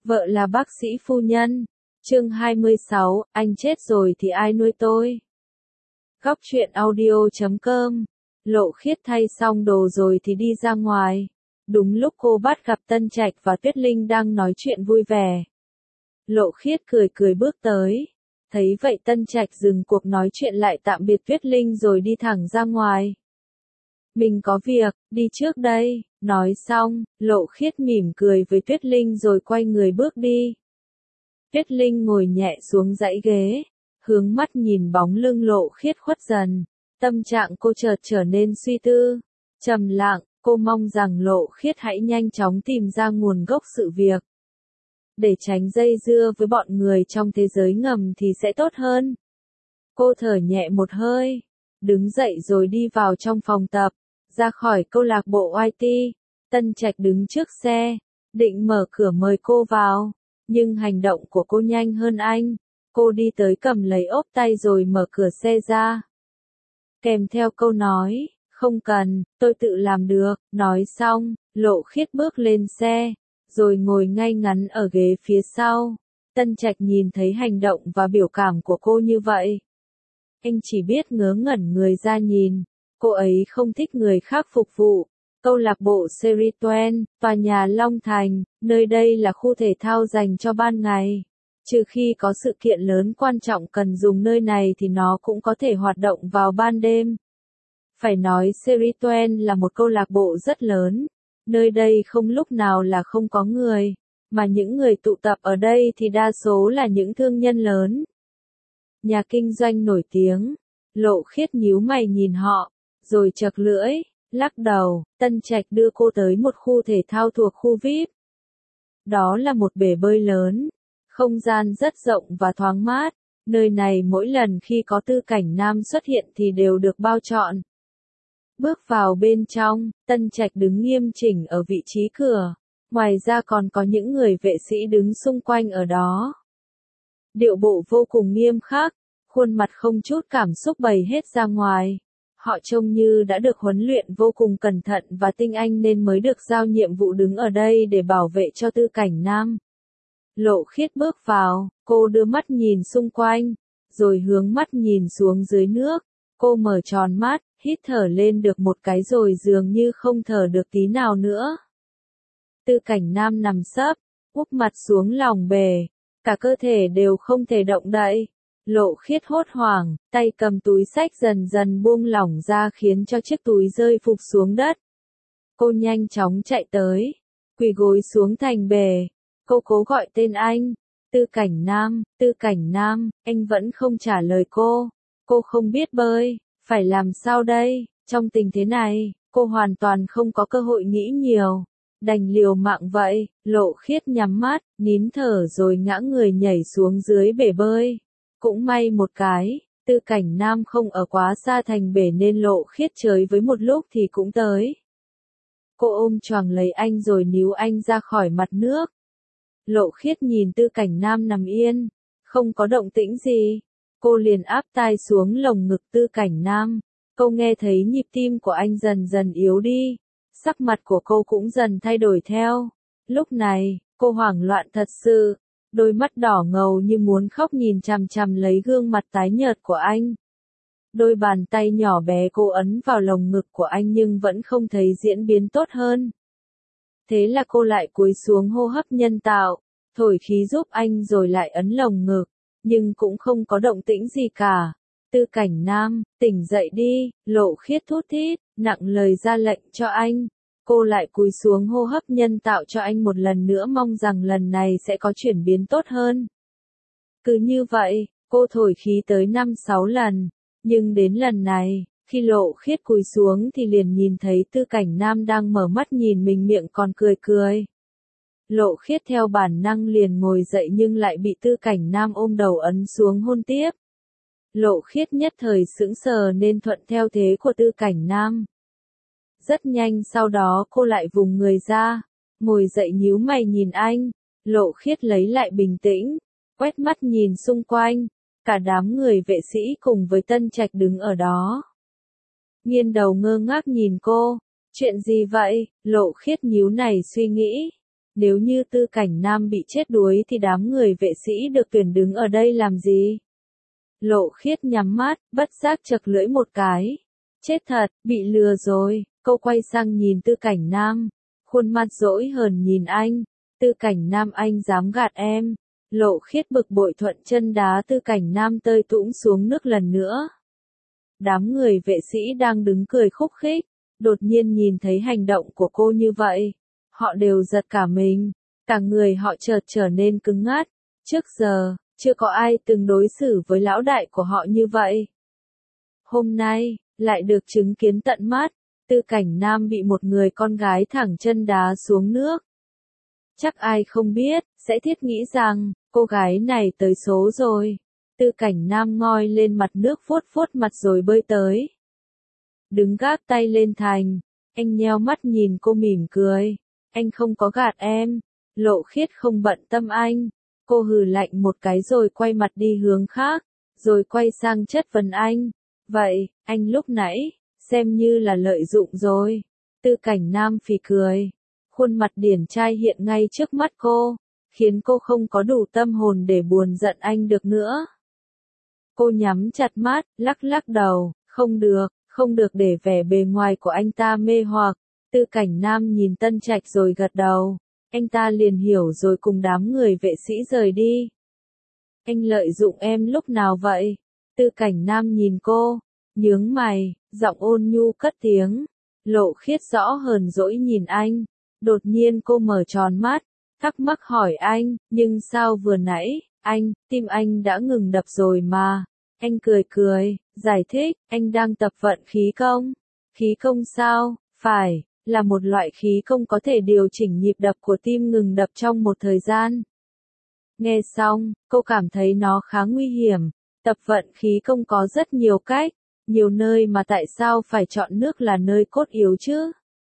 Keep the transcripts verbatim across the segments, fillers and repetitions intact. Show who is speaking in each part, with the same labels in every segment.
Speaker 1: Vợ là bác sĩ phu nhân. Chương hai mươi sáu, anh chết rồi thì ai nuôi tôi? Góc truyện audio chấm com. Lộ Khiết thay xong đồ rồi thì đi ra ngoài. Đúng lúc cô bắt gặp Tân Trạch và Tuyết Linh đang nói chuyện vui vẻ. Lộ Khiết cười cười bước tới. Thấy vậy Tân Trạch dừng cuộc nói chuyện lại tạm biệt Tuyết Linh rồi đi thẳng ra ngoài. Mình có việc, đi trước đây. Nói xong, Lộ Khiết mỉm cười với Tuyết Linh rồi quay người bước đi. Tuyết Linh ngồi nhẹ xuống dãy ghế, hướng mắt nhìn bóng lưng Lộ Khiết khuất dần. Tâm trạng cô chợt trở nên suy tư, trầm lặng, cô mong rằng Lộ Khiết hãy nhanh chóng tìm ra nguồn gốc sự việc. Để tránh dây dưa với bọn người trong thế giới ngầm thì sẽ tốt hơn. Cô thở nhẹ một hơi, đứng dậy rồi đi vào trong phòng tập, ra khỏi câu lạc bộ i tê. Tân Trạch đứng trước xe, định mở cửa mời cô vào, nhưng hành động của cô nhanh hơn anh. Cô đi tới cầm lấy ốp tay rồi mở cửa xe ra. Kèm theo câu nói, không cần, tôi tự làm được. Nói xong, Lộ Khiết bước lên xe, rồi ngồi ngay ngắn ở ghế phía sau. Tân Trạch nhìn thấy hành động và biểu cảm của cô như vậy. Anh chỉ biết ngớ ngẩn người ra nhìn. Cô ấy không thích người khác phục vụ. Câu lạc bộ Serituen, tòa nhà Long Thành, nơi đây là khu thể thao dành cho ban ngày. Trừ khi có sự kiện lớn quan trọng cần dùng nơi này thì nó cũng có thể hoạt động vào ban đêm. Phải nói Serituen là một câu lạc bộ rất lớn. Nơi đây không lúc nào là không có người, mà những người tụ tập ở đây thì đa số là những thương nhân lớn. Nhà kinh doanh nổi tiếng. Lộ Khiết nhíu mày nhìn họ, rồi chật lưỡi. Lắc đầu, Tân Trạch đưa cô tới một khu thể thao thuộc khu vi ai pi. Đó là một bể bơi lớn, không gian rất rộng và thoáng mát. Nơi này mỗi lần khi có Tư Cảnh Nam xuất hiện thì đều được bao trọn. Bước vào bên trong, Tân Trạch đứng nghiêm chỉnh ở vị trí cửa. Ngoài ra còn có những người vệ sĩ đứng xung quanh ở đó. Điệu bộ vô cùng nghiêm khắc, khuôn mặt không chút cảm xúc bày hết ra ngoài. Họ trông như đã được huấn luyện vô cùng cẩn thận và tinh anh nên mới được giao nhiệm vụ đứng ở đây để bảo vệ cho Tư Cảnh Nam. Lộ Khiết bước vào, cô đưa mắt nhìn xung quanh, rồi hướng mắt nhìn xuống dưới nước. Cô mở tròn mắt, hít thở lên được một cái rồi dường như không thở được tí nào nữa. Tư Cảnh Nam nằm sấp, úp mặt xuống lòng bể, cả cơ thể đều không thể động đậy. Lộ Khiết hốt hoảng, tay cầm túi xách dần dần buông lỏng ra khiến cho chiếc túi rơi phụp xuống đất. Cô nhanh chóng chạy tới, quỳ gối xuống thành bể. Cô cố gọi tên anh, Tư Cảnh Nam, Tư Cảnh Nam, anh vẫn không trả lời cô. Cô không biết bơi, phải làm sao đây? Trong tình thế này, cô hoàn toàn không có cơ hội nghĩ nhiều. Đành liều mạng vậy. Lộ Khiết nhắm mắt, nín thở rồi ngã người nhảy xuống dưới bể bơi. Cũng may một cái, Tư Cảnh Nam không ở quá xa thành bể nên Lộ Khiết chơi với một lúc thì cũng tới. Cô ôm choàng lấy anh rồi níu anh ra khỏi mặt nước. Lộ Khiết nhìn Tư Cảnh Nam nằm yên, không có động tĩnh gì. Cô liền áp tai xuống lồng ngực Tư Cảnh Nam. Cô nghe thấy nhịp tim của anh dần dần yếu đi. Sắc mặt của cô cũng dần thay đổi theo. Lúc này, cô hoảng loạn thật sự. Đôi mắt đỏ ngầu như muốn khóc nhìn chằm chằm lấy gương mặt tái nhợt của anh. Đôi bàn tay nhỏ bé cô ấn vào lồng ngực của anh nhưng vẫn không thấy diễn biến tốt hơn. Thế là cô lại cúi xuống hô hấp nhân tạo, thổi khí giúp anh rồi lại ấn lồng ngực, nhưng cũng không có động tĩnh gì cả. Tư Cảnh Nam, tỉnh dậy đi. Lộ Khiết thút thít, nặng lời ra lệnh cho anh. Cô lại cúi xuống hô hấp nhân tạo cho anh một lần nữa mong rằng lần này sẽ có chuyển biến tốt hơn. Cứ như vậy, cô thổi khí tới năm sáu lần, nhưng đến lần này, khi Lộ Khiết cúi xuống thì liền nhìn thấy Tư Cảnh Nam đang mở mắt nhìn mình miệng còn cười cười. Lộ Khiết theo bản năng liền ngồi dậy nhưng lại bị Tư Cảnh Nam ôm đầu ấn xuống hôn tiếp. Lộ Khiết nhất thời sững sờ nên thuận theo thế của Tư Cảnh Nam. Rất nhanh sau đó cô lại vùng người ra, ngồi dậy nhíu mày nhìn anh. Lộ Khiết lấy lại bình tĩnh, quét mắt nhìn xung quanh, cả đám người vệ sĩ cùng với Tân Trạch đứng ở đó. Nghiêng đầu ngơ ngác nhìn cô, chuyện gì vậy? Lộ Khiết nhíu này suy nghĩ. Nếu như Tư Cảnh Nam bị chết đuối thì đám người vệ sĩ được tuyển đứng ở đây làm gì? Lộ Khiết nhắm mắt, bất giác chật lưỡi một cái. Chết thật, bị lừa rồi. Cô quay sang nhìn Tư Cảnh Nam, khuôn mặt dỗi hờn nhìn anh. Tư Cảnh Nam, anh dám gạt em. Lộ Khiết bực bội thuận chân đá Tư Cảnh Nam tơi tũm xuống nước lần nữa. Đám người vệ sĩ đang đứng cười khúc khích, đột nhiên nhìn thấy hành động của cô như vậy. Họ đều giật cả mình, cả người họ chợt trở nên cứng ngắc. Trước giờ, chưa có ai từng đối xử với lão đại của họ như vậy. Hôm nay, lại được chứng kiến tận mắt, Tư Cảnh Nam bị một người con gái thẳng chân đá xuống nước. Chắc ai không biết, sẽ thiết nghĩ rằng, cô gái này tới số rồi. Tư Cảnh Nam ngoi lên mặt nước vuốt vuốt mặt rồi bơi tới. Đứng gác tay lên thành, anh nheo mắt nhìn cô mỉm cười. Anh không có gạt em. Lộ Khiết không bận tâm anh. Cô hừ lạnh một cái rồi quay mặt đi hướng khác, rồi quay sang chất vấn anh. Vậy, anh lúc nãy, xem như là lợi dụng rồi. Tư Cảnh Nam phì cười. Khuôn mặt điển trai hiện ngay trước mắt cô, khiến cô không có đủ tâm hồn để buồn giận anh được nữa. Cô nhắm chặt mắt, lắc lắc đầu, không được, không được để vẻ bề ngoài của anh ta mê hoặc. Tư Cảnh Nam nhìn Tân Trạch rồi gật đầu. Anh ta liền hiểu rồi cùng đám người vệ sĩ rời đi. Anh lợi dụng em lúc nào vậy? Tư Cảnh Nam nhìn cô, nhướng mày, giọng ôn nhu cất tiếng. Lộ Khiết rõ hờn dỗi nhìn anh. Đột nhiên cô mở tròn mắt, thắc mắc hỏi anh, nhưng sao vừa nãy, anh, tim anh đã ngừng đập rồi mà. Anh cười cười, giải thích, anh đang tập vận khí công. Khí công sao? Phải, là một loại khí công có thể điều chỉnh nhịp đập của tim ngừng đập trong một thời gian. Nghe xong, cô cảm thấy nó khá nguy hiểm. Tập vận khí công có rất nhiều cách, nhiều nơi mà tại sao phải chọn nước là nơi cốt yếu chứ?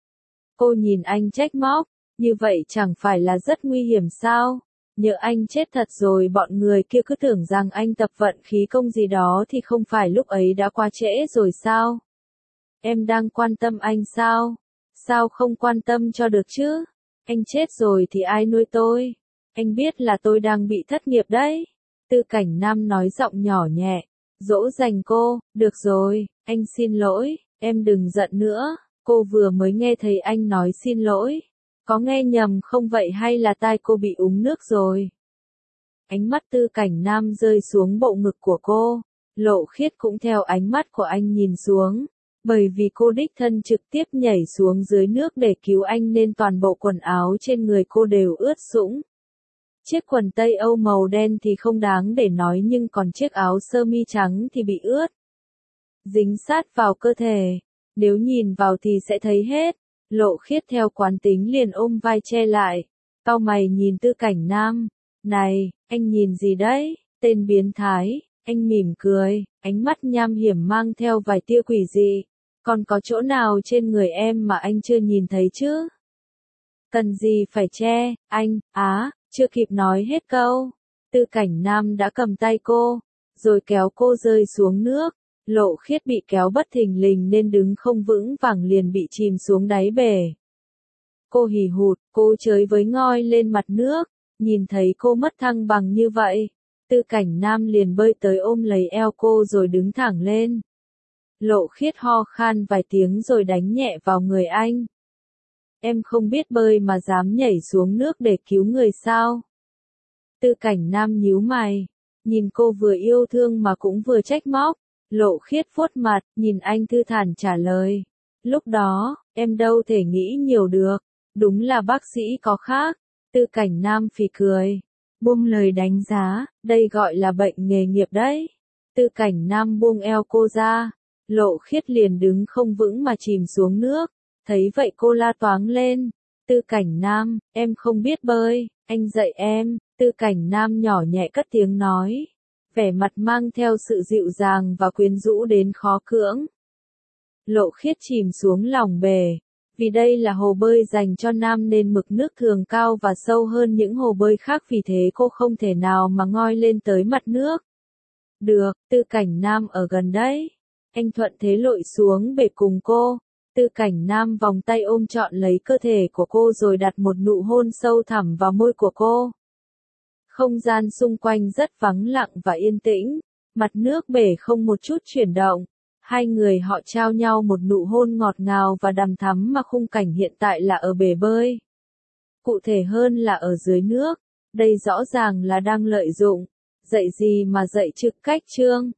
Speaker 1: Cô nhìn anh trách móc, như vậy chẳng phải là rất nguy hiểm sao? Nhỡ anh chết thật rồi bọn người kia cứ tưởng rằng anh tập vận khí công gì đó thì không phải lúc ấy đã quá trễ rồi sao? Em đang quan tâm anh sao? Sao không quan tâm cho được chứ? Anh chết rồi thì ai nuôi tôi? Anh biết là tôi đang bị thất nghiệp đấy. Tư Cảnh Nam nói giọng nhỏ nhẹ, dỗ dành cô, được rồi, anh xin lỗi, em đừng giận nữa. Cô vừa mới nghe thấy anh nói xin lỗi. Có nghe nhầm không vậy hay là tai cô bị úng nước rồi? Ánh mắt Tư Cảnh Nam rơi xuống bộ ngực của cô. Lộ Khiết cũng theo ánh mắt của anh nhìn xuống. Bởi vì cô đích thân trực tiếp nhảy xuống dưới nước để cứu anh nên toàn bộ quần áo trên người cô đều ướt sũng. Chiếc quần tây Âu màu đen thì không đáng để nói nhưng còn chiếc áo sơ mi trắng thì bị ướt. Dính sát vào cơ thể. Nếu nhìn vào thì sẽ thấy hết. Lộ Khiết theo quán tính liền ôm vai che lại. Cau mày nhìn Tư Cảnh Nam. Này, anh nhìn gì đấy? Tên biến thái. Anh mỉm cười, ánh mắt nham hiểm mang theo vài tia quỷ dị. Còn có chỗ nào trên người em mà anh chưa nhìn thấy chứ? Cần gì phải che, anh, á, chưa kịp nói hết câu. Tư Cảnh Nam đã cầm tay cô, rồi kéo cô rơi xuống nước. Lộ Khiết bị kéo bất thình lình nên đứng không vững vàng liền bị chìm xuống đáy bể. Cô hì hụt, cô chới với ngoi lên mặt nước, nhìn thấy cô mất thăng bằng như vậy. Tư Cảnh Nam liền bơi tới ôm lấy eo cô rồi đứng thẳng lên. Lộ Khiết ho khan vài tiếng rồi đánh nhẹ vào người anh. Em không biết bơi mà dám nhảy xuống nước để cứu người sao? Tư Cảnh Nam nhíu mày, nhìn cô vừa yêu thương mà cũng vừa trách móc. Lộ Khiết vuốt mặt, nhìn anh thư thản trả lời. Lúc đó, em đâu thể nghĩ nhiều được, đúng là bác sĩ có khác. Tư Cảnh Nam phì cười, buông lời đánh giá, đây gọi là bệnh nghề nghiệp đấy. Tư Cảnh Nam buông eo cô ra, Lộ Khiết liền đứng không vững mà chìm xuống nước. Thấy vậy cô la toáng lên. Tư Cảnh Nam, em không biết bơi, anh dạy em. Tư Cảnh Nam nhỏ nhẹ cất tiếng nói, vẻ mặt mang theo sự dịu dàng và quyến rũ đến khó cưỡng. Lộ Khiết chìm xuống lòng bể. Vì đây là hồ bơi dành cho nam nên mực nước thường cao và sâu hơn những hồ bơi khác, vì thế cô không thể nào mà ngoi lên tới mặt nước. Được, Tư Cảnh Nam ở gần đấy. Anh thuận thế lội xuống bể cùng cô. Tư Cảnh Nam vòng tay ôm trọn lấy cơ thể của cô rồi đặt một nụ hôn sâu thẳm vào môi của cô. Không gian xung quanh rất vắng lặng và yên tĩnh, mặt nước bể không một chút chuyển động. Hai người họ trao nhau một nụ hôn ngọt ngào và đằm thắm mà khung cảnh hiện tại là ở bể bơi. Cụ thể hơn là ở dưới nước, đây rõ ràng là đang lợi dụng. Dạy gì mà dạy trực cách chương.